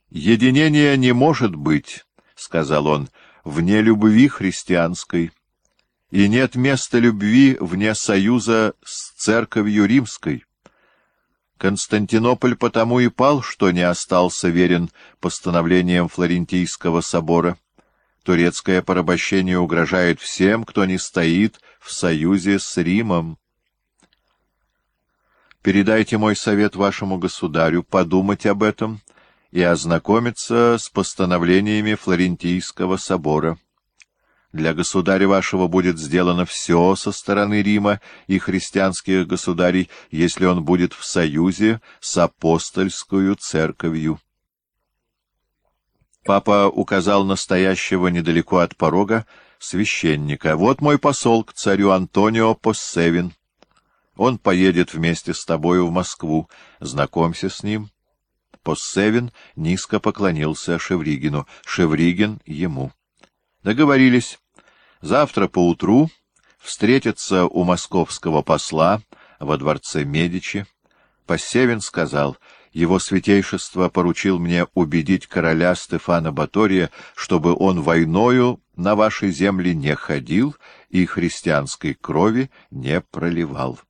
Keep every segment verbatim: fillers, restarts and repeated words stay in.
«Единение не может быть, — сказал он, — вне любви христианской, и нет места любви вне союза с церковью римской. Константинополь потому и пал, что не остался верен постановлениям Флорентийского собора. Турецкое порабощение угрожает всем, кто не стоит в союзе с Римом. Передайте мой совет вашему государю подумать об этом и ознакомиться с постановлениями Флорентийского собора. Для государя вашего будет сделано все со стороны Рима и христианских государей, если он будет в союзе с апостольскую церковью». Папа указал на стоящего недалеко от порога священника. «Вот мой посол к царю Антонио Поссевин. Он поедет вместе с тобою в Москву. Знакомься с ним». Поссевин низко поклонился Шевригину, Шевригин ему. Договорились. Завтра поутру встретиться у московского посла во дворце Медичи. Поссевин сказал: «Его святейшество поручил мне убедить короля Стефана Батория, чтобы он войною на вашей земле не ходил и христианской крови не проливал».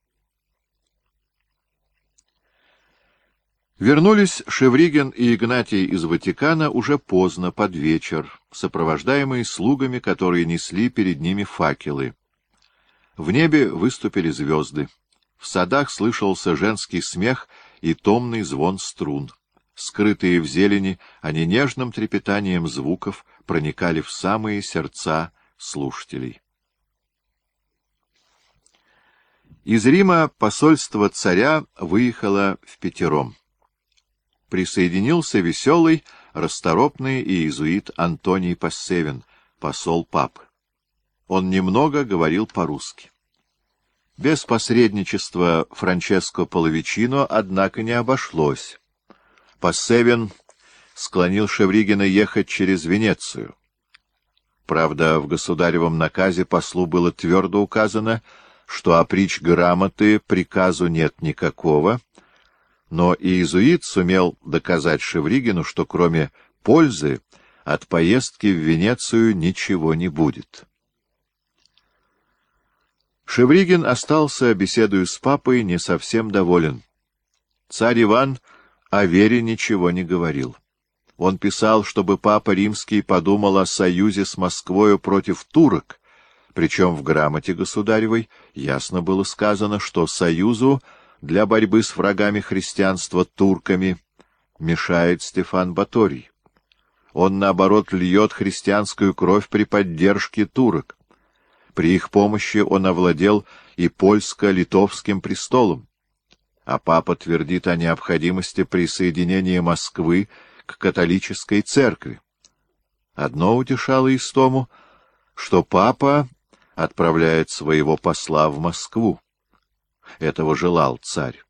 Вернулись Шевригин и Игнатий из Ватикана уже поздно, под вечер, сопровождаемые слугами, которые несли перед ними факелы. В небе выступили звезды. В садах слышался женский смех и томный звон струн. Скрытые в зелени, они нежным трепетанием звуков проникали в самые сердца слушателей. Из Рима посольство царя выехало впятером. Присоединился веселый, расторопный иезуит Антоний Поссевин, посол папы. Он немного говорил по-русски. Без посредничества Франческо Половичино, однако, не обошлось. Поссевин склонил Шевригина ехать через Венецию. Правда, в государевом наказе послу было твердо указано, что опричь грамоты приказу нет никакого, но иезуит сумел доказать Шевригину, что кроме пользы от поездки в Венецию ничего не будет. Шевригин остался, беседуя с папой, не совсем доволен. Царь Иван о вере ничего не говорил. Он писал, чтобы папа римский подумал о союзе с Москвою против турок, причем в грамоте государевой ясно было сказано, что союзу для борьбы с врагами христианства турками мешает Стефан Баторий. Он, наоборот, льет христианскую кровь при поддержке турок. При их помощи он овладел и польско-литовским престолом. А папа твердит о необходимости присоединения Москвы к католической церкви. Одно утешало Истому, что папа отправляет своего посла в Москву. Этого желал царь.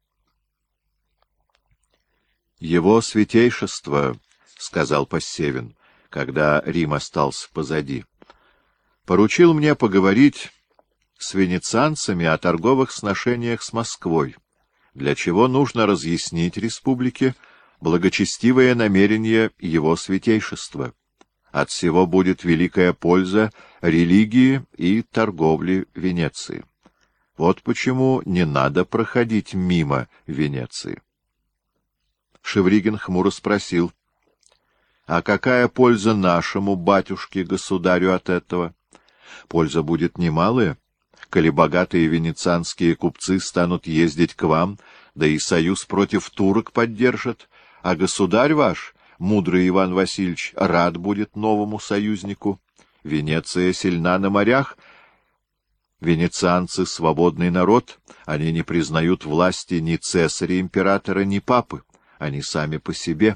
«Его святейшество, — сказал Поссевин, когда Рим остался позади, — поручил мне поговорить с венецианцами о торговых сношениях с Москвой, для чего нужно разъяснить республике благочестивое намерение его святейшества. От всего будет великая польза религии и торговли Венеции. Вот почему не надо проходить мимо Венеции». Шевригин хмуро спросил: «А какая польза нашему батюшке-государю от этого?» «Польза будет немалая, коли богатые венецианские купцы станут ездить к вам, да и союз против турок поддержат, а государь ваш, мудрый Иван Васильевич, рад будет новому союзнику. Венеция сильна на морях. Венецианцы — свободный народ, они не признают власти ни цесаря-императора, ни папы, они сами по себе».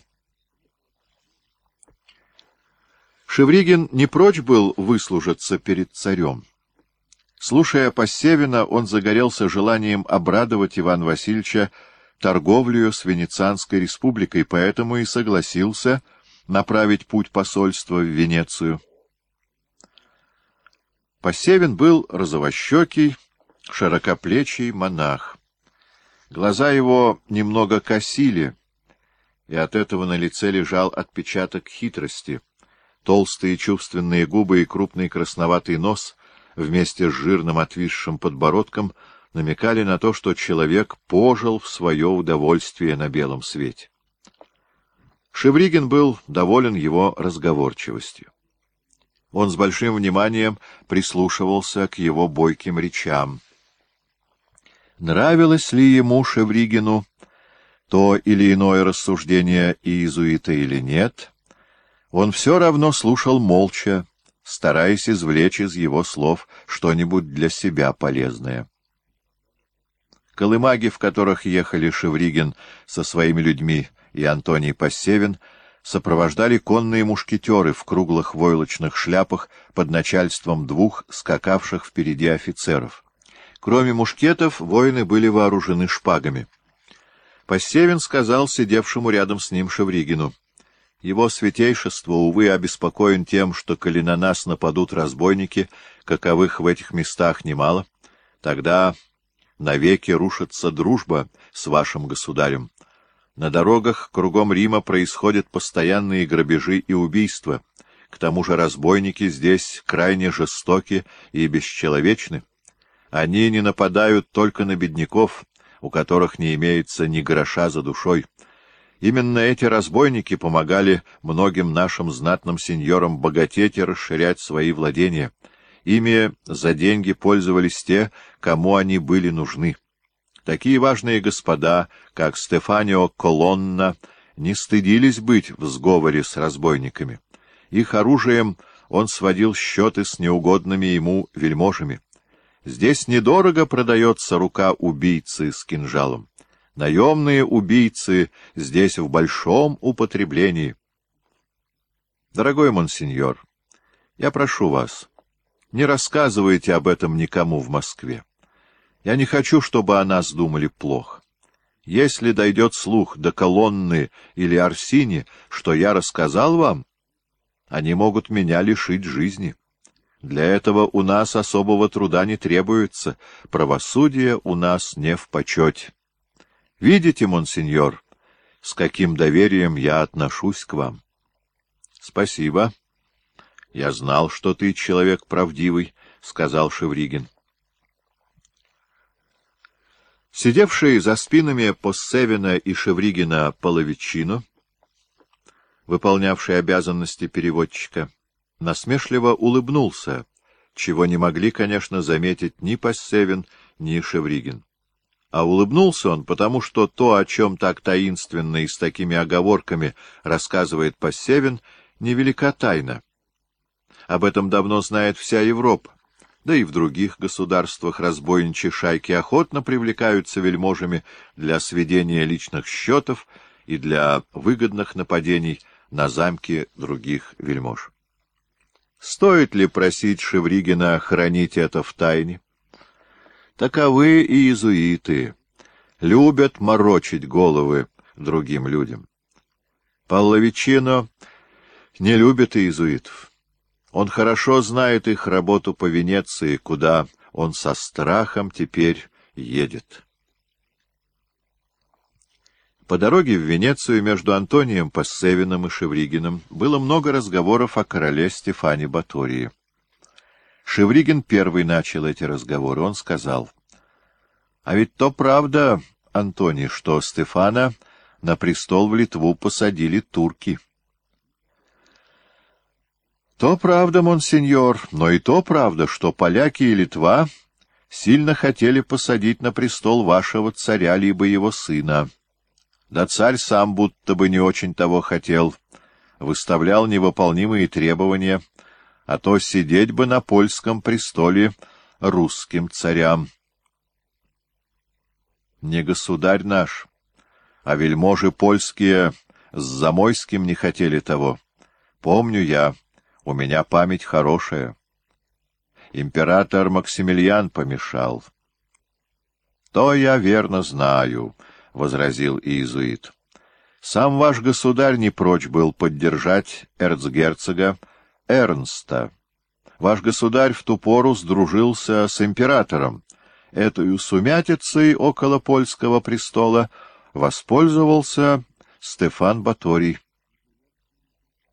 Шевригин не прочь был выслужиться перед царем. Слушая Поссевина, он загорелся желанием обрадовать Ивана Васильевича торговлею с Венецианской республикой, поэтому и согласился направить путь посольства в Венецию. Поссевин был розовощекий, широкоплечий монах. Глаза его немного косили, и от этого на лице лежал отпечаток хитрости. Толстые чувственные губы и крупный красноватый нос вместе с жирным отвисшим подбородком намекали на то, что человек пожил в свое удовольствие на белом свете. Шевригин был доволен его разговорчивостью. Он с большим вниманием прислушивался к его бойким речам. Нравилось ли ему, Шевригину, то или иное рассуждение иезуита или нет, он все равно слушал молча, стараясь извлечь из его слов что-нибудь для себя полезное. Колымаги, в которых ехали Шевригин со своими людьми и Антоний Поссевин, сопровождали конные мушкетеры в круглых войлочных шляпах под начальством двух скакавших впереди офицеров. Кроме мушкетов, воины были вооружены шпагами. Поссевин сказал сидевшему рядом с ним Шевригину: «Его святейшество, увы, обеспокоен тем, что, коли на нас нападут разбойники, каковых в этих местах немало, тогда навеки рушится дружба с вашим государем. На дорогах кругом Рима происходят постоянные грабежи и убийства. К тому же разбойники здесь крайне жестоки и бесчеловечны. Они не нападают только на бедняков, у которых не имеется ни гроша за душой. Именно эти разбойники помогали многим нашим знатным сеньорам богатеть и расширять свои владения. Ими за деньги пользовались те, кому они были нужны. Такие важные господа, как Стефанио Колонна, не стыдились быть в сговоре с разбойниками. Их оружием он сводил счеты с неугодными ему вельможами. Здесь недорого продается рука убийцы с кинжалом. Наемные убийцы здесь в большом употреблении. Дорогой монсеньор, я прошу вас, не рассказывайте об этом никому в Москве. Я не хочу, чтобы о нас думали плохо. Если дойдет слух до Колонны или Арсини, что я рассказал вам, они могут меня лишить жизни. Для этого у нас особого труда не требуется, правосудие у нас не в почете. Видите, монсеньор, с каким доверием я отношусь к вам? — Спасибо. Я знал, что ты человек правдивый, — сказал Шевригин. Сидевший за спинами Поссевина и Шевригина Половичино, выполнявший обязанности переводчика, насмешливо улыбнулся, чего не могли, конечно, заметить ни Поссевин, ни Шевригин. А улыбнулся он, потому что то, о чем так таинственно и с такими оговорками рассказывает Поссевин, невелика тайна. Об этом давно знает вся Европа. Да и в других государствах разбойничьи шайки охотно привлекаются вельможами для сведения личных счетов и для выгодных нападений на замки других вельмож. Стоит ли просить Шевригина хранить это в тайне? Таковы и иезуиты, любят морочить головы другим людям. Половичино не любит иезуитов. Он хорошо знает их работу по Венеции, куда он со страхом теперь едет. По дороге в Венецию между Антонием Поссевиным и Шевригиным было много разговоров о короле Стефане Батории. Шевригин первый начал эти разговоры. Он сказал: «А ведь то правда, Антоний, что Стефана на престол в Литву посадили турки». «То правда, монсеньор, но и то правда, что поляки и Литва сильно хотели посадить на престол вашего царя либо его сына. Да царь сам будто бы не очень того хотел, выставлял невыполнимые требования, а то сидеть бы на польском престоле русским царям. Не государь наш, а вельможи польские с Замойским не хотели того. Помню я, у меня память хорошая. Император Максимилиан помешал». «То я верно знаю», — возразил иезуит. «Сам ваш государь не прочь был поддержать эрцгерцога Эрнста. Ваш государь в ту пору сдружился с императором. Этою сумятицей около польского престола воспользовался Стефан Баторий.